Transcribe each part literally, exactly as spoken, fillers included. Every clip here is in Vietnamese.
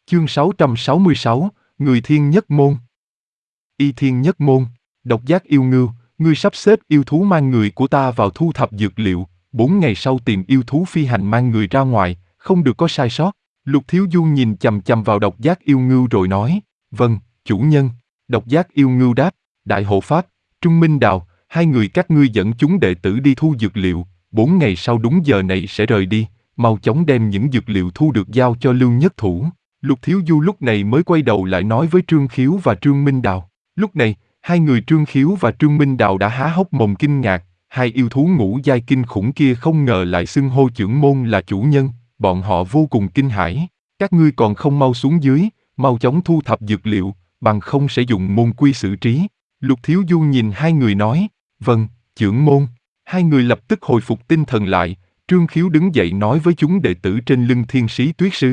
Chương sáu trăm sáu mươi sáu, Người Thiên Nhất Môn. Y Thiên Nhất Môn, độc giác yêu ngưu, ngươi sắp xếp yêu thú mang người của ta vào thu thập dược liệu, bốn ngày sau tìm yêu thú phi hành mang người ra ngoài, không được có sai sót. Lục Thiếu Du nhìn chằm chằm vào độc giác yêu ngưu rồi nói, vâng, chủ nhân. Độc giác yêu ngưu đáp, Đại hộ pháp, Trung Minh Đào, hai người các ngươi dẫn chúng đệ tử đi thu dược liệu, bốn ngày sau đúng giờ này sẽ rời đi, mau chóng đem những dược liệu thu được giao cho Lưu Nhất Thủ. Lục Thiếu Du lúc này mới quay đầu lại nói với Trương Khiếu và Trương Minh Đào. Lúc này, hai người Trương Khiếu và Trương Minh Đào đã há hốc mồm kinh ngạc, hai yêu thú ngũ giai kinh khủng kia không ngờ lại xưng hô trưởng môn là chủ nhân, bọn họ vô cùng kinh hãi. Các ngươi còn không mau xuống dưới, mau chóng thu thập dược liệu, bằng không sẽ dùng môn quy xử trí. Lục Thiếu Du nhìn hai người nói, vâng, trưởng môn. Hai người lập tức hồi phục tinh thần lại, Trương Khiếu đứng dậy nói với chúng đệ tử trên lưng Thiên Sĩ Tuyết Sư.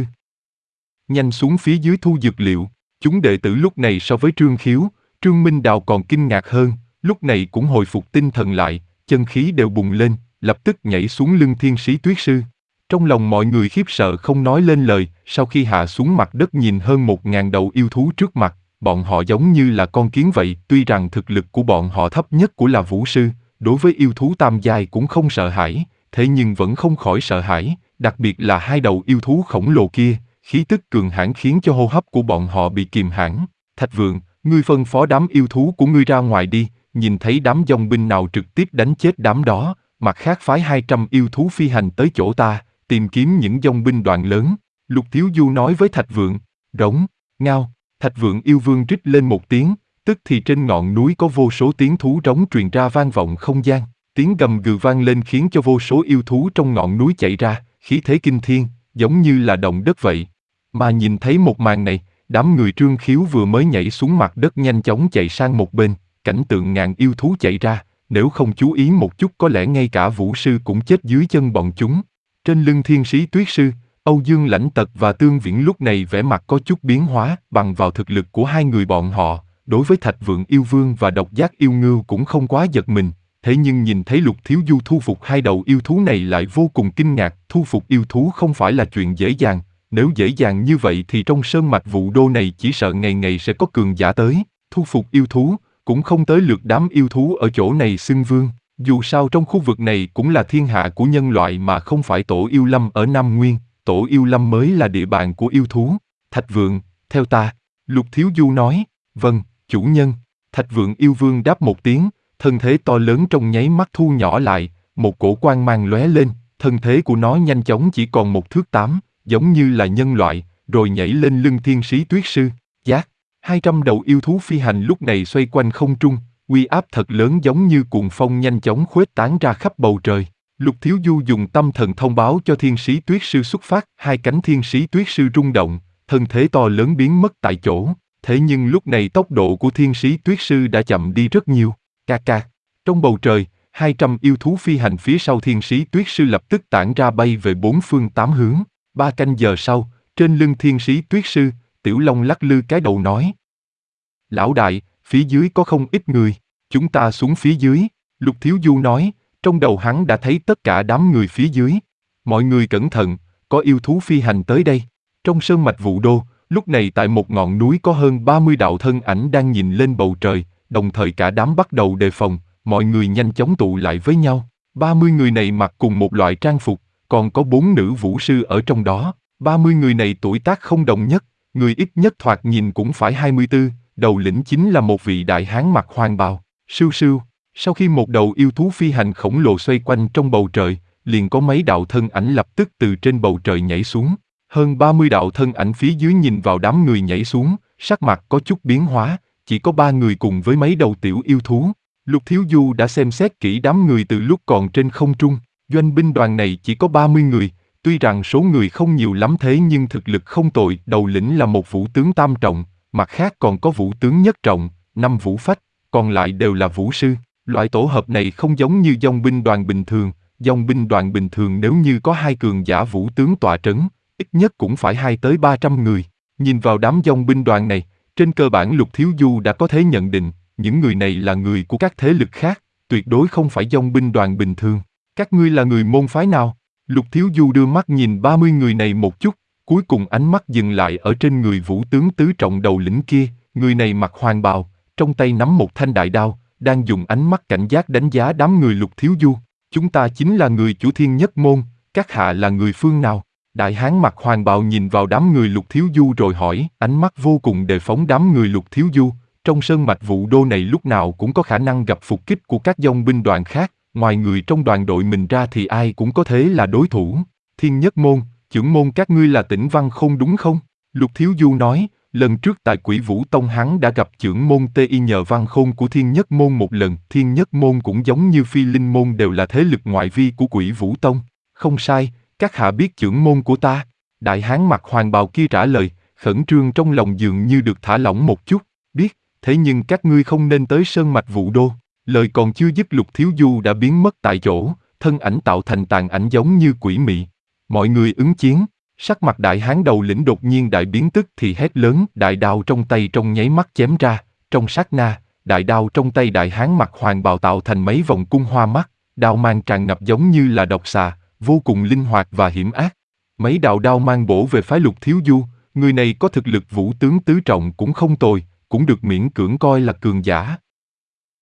Nhanh xuống phía dưới thu dược liệu. Chúng đệ tử lúc này so với Trương Khiếu, Trương Minh Đào còn kinh ngạc hơn, lúc này cũng hồi phục tinh thần lại, chân khí đều bùng lên, lập tức nhảy xuống lưng Thiên Sĩ Tuyết Sư. Trong lòng mọi người khiếp sợ không nói lên lời, sau khi hạ xuống mặt đất nhìn hơn một ngàn đầu yêu thú trước mặt, bọn họ giống như là con kiến vậy, tuy rằng thực lực của bọn họ thấp nhất của là vũ sư, đối với yêu thú tam giai cũng không sợ hãi, thế nhưng vẫn không khỏi sợ hãi, đặc biệt là hai đầu yêu thú khổng lồ kia, khí tức cường hãn khiến cho hô hấp của bọn họ bị kìm hãm. Thạch Vượng, ngươi phân phó đám yêu thú của ngươi ra ngoài đi, nhìn thấy đám dòng binh nào trực tiếp đánh chết đám đó, mặt khác phái hai trăm yêu thú phi hành tới chỗ ta, tìm kiếm những dòng binh đoàn lớn. Lục Thiếu Du nói với Thạch Vượng. Rống, ngao, Thạch Vượng yêu vương rít lên một tiếng, tức thì trên ngọn núi có vô số tiếng thú rống truyền ra vang vọng không gian, tiếng gầm gừ vang lên khiến cho vô số yêu thú trong ngọn núi chạy ra, khí thế kinh thiên, giống như là động đất vậy. Mà nhìn thấy một màn này, đám người Trương Khiếu vừa mới nhảy xuống mặt đất nhanh chóng chạy sang một bên, cảnh tượng ngàn yêu thú chạy ra, nếu không chú ý một chút có lẽ ngay cả vũ sư cũng chết dưới chân bọn chúng. Trên lưng Thiên Sĩ Tuyết Sư, Âu Dương Lãnh Tật và Tương Viễn lúc này vẻ mặt có chút biến hóa, bằng vào thực lực của hai người bọn họ, đối với Thạch Vượng yêu vương và độc giác yêu ngưu cũng không quá giật mình, thế nhưng nhìn thấy Lục Thiếu Du thu phục hai đầu yêu thú này lại vô cùng kinh ngạc. Thu phục yêu thú không phải là chuyện dễ dàng, nếu dễ dàng như vậy thì trong sơn mạch Vũ Đô này chỉ sợ ngày ngày sẽ có cường giả tới. Thu phục yêu thú, cũng không tới lượt đám yêu thú ở chỗ này xưng vương, dù sao trong khu vực này cũng là thiên hạ của nhân loại mà không phải Tổ Yêu Lâm ở Nam Nguyên, Tổ Yêu Lâm mới là địa bàn của yêu thú. Thạch Vượng, theo ta. Lục Thiếu Du nói. Vâng, chủ nhân. Thạch Vượng yêu vương đáp một tiếng, thân thế to lớn trong nháy mắt thu nhỏ lại, một cổ quang mang lóe lên, thân thế của nó nhanh chóng chỉ còn một thước tám, giống như là nhân loại, rồi nhảy lên lưng Thiên Sĩ Tuyết Sư. Giác, hai trăm đầu yêu thú phi hành lúc này xoay quanh không trung, uy áp thật lớn giống như cuồng phong nhanh chóng khuếch tán ra khắp bầu trời. Lục Thiếu Du dùng tâm thần thông báo cho Thiên Sĩ Tuyết Sư xuất phát, hai cánh Thiên Sĩ Tuyết Sư rung động, thân thế to lớn biến mất tại chỗ. Thế nhưng lúc này tốc độ của Thiên Sĩ Tuyết Sư đã chậm đi rất nhiều. Ca ca. Trong bầu trời, hai trăm yêu thú phi hành phía sau Thiên Sĩ Tuyết Sư lập tức tản ra bay về bốn phương tám hướng. Ba canh giờ sau, trên lưng Thiên Sĩ Tuyết Sư, Tiểu Long lắc lư cái đầu nói. Lão đại, phía dưới có không ít người, chúng ta xuống phía dưới. Lục Thiếu Du nói, trong đầu hắn đã thấy tất cả đám người phía dưới. Mọi người cẩn thận, có yêu thú phi hành tới đây. Trong sơn mạch Vũ Đô, lúc này tại một ngọn núi có hơn ba mươi đạo thân ảnh đang nhìn lên bầu trời, đồng thời cả đám bắt đầu đề phòng, mọi người nhanh chóng tụ lại với nhau. ba mươi người này mặc cùng một loại trang phục, còn có bốn nữ vũ sư ở trong đó. ba mươi người này tuổi tác không đồng nhất, người ít nhất thoạt nhìn cũng phải hai mươi tư, đầu lĩnh chính là một vị đại hán mặc hoàng bào. Sưu sưu, sau khi một đầu yêu thú phi hành khổng lồ xoay quanh trong bầu trời, liền có mấy đạo thân ảnh lập tức từ trên bầu trời nhảy xuống. Hơn ba mươi đạo thân ảnh phía dưới nhìn vào đám người nhảy xuống, sắc mặt có chút biến hóa, chỉ có ba người cùng với mấy đầu tiểu yêu thú. Lục Thiếu Du đã xem xét kỹ đám người từ lúc còn trên không trung, doanh binh đoàn này chỉ có ba mươi người, tuy rằng số người không nhiều lắm thế nhưng thực lực không tồi, đầu lĩnh là một vũ tướng tam trọng, mặt khác còn có vũ tướng nhất trọng, năm vũ phách, còn lại đều là vũ sư. Loại tổ hợp này không giống như dòng binh đoàn bình thường, dòng binh đoàn bình thường nếu như có hai cường giả vũ tướng tọa trấn, ít nhất cũng phải hai tới ba trăm người. Nhìn vào đám dòng binh đoàn này, trên cơ bản Lục Thiếu Du đã có thể nhận định, những người này là người của các thế lực khác, tuyệt đối không phải dòng binh đoàn bình thường. Các ngươi là người môn phái nào? Lục Thiếu Du đưa mắt nhìn ba mươi người này một chút, Cuối cùng ánh mắt dừng lại ở trên người vũ tướng tứ trọng đầu lĩnh kia, người này mặc hoàng bào, trong tay nắm một thanh đại đao, đang dùng ánh mắt cảnh giác đánh giá đám người Lục Thiếu Du. Chúng ta chính là người chủ Thiên Nhất Môn, các hạ là người phương nào? Đại hán mặc hoàng bào nhìn vào đám người Lục Thiếu Du rồi hỏi, ánh mắt vô cùng đề phóng đám người Lục Thiếu Du. Trong sơn mạch Vũ Đô này lúc nào cũng có khả năng gặp phục kích của các dòng binh đoàn khác, ngoài người trong đoàn đội mình ra thì ai cũng có thể là đối thủ. Thiên Nhất Môn, trưởng môn các ngươi là Tĩnh Văn Khôn đúng không? Lục Thiếu Du nói, lần trước tại Quỷ Vũ Tông hắn đã gặp trưởng môn T I nhờ Văn Khôn của Thiên Nhất Môn một lần. Thiên Nhất Môn cũng giống như Phi Linh Môn đều là thế lực ngoại vi của Quỷ Vũ Tông. Không sai, các hạ biết trưởng môn của ta. Đại hán mặc hoàng bào kia trả lời, khẩn trương trong lòng dường như được thả lỏng một chút. Biết, thế nhưng các ngươi không nên tới sơn mạch Vũ Đô. Lời còn chưa dứt Lục Thiếu Du đã biến mất tại chỗ, thân ảnh tạo thành tàn ảnh giống như quỷ mị. Mọi người ứng chiến, sắc mặt đại hán đầu lĩnh đột nhiên đại biến tức thì hét lớn, đại đao trong tay trong nháy mắt chém ra, trong sát na, đại đao trong tay đại hán mặc hoàng bào tạo thành mấy vòng cung hoa mắt, đao mang tràn ngập giống như là độc xà, vô cùng linh hoạt và hiểm ác. Mấy đạo đao mang bổ về phái Lục Thiếu Du, người này có thực lực vũ tướng tứ trọng cũng không tồi, cũng được miễn cưỡng coi là cường giả.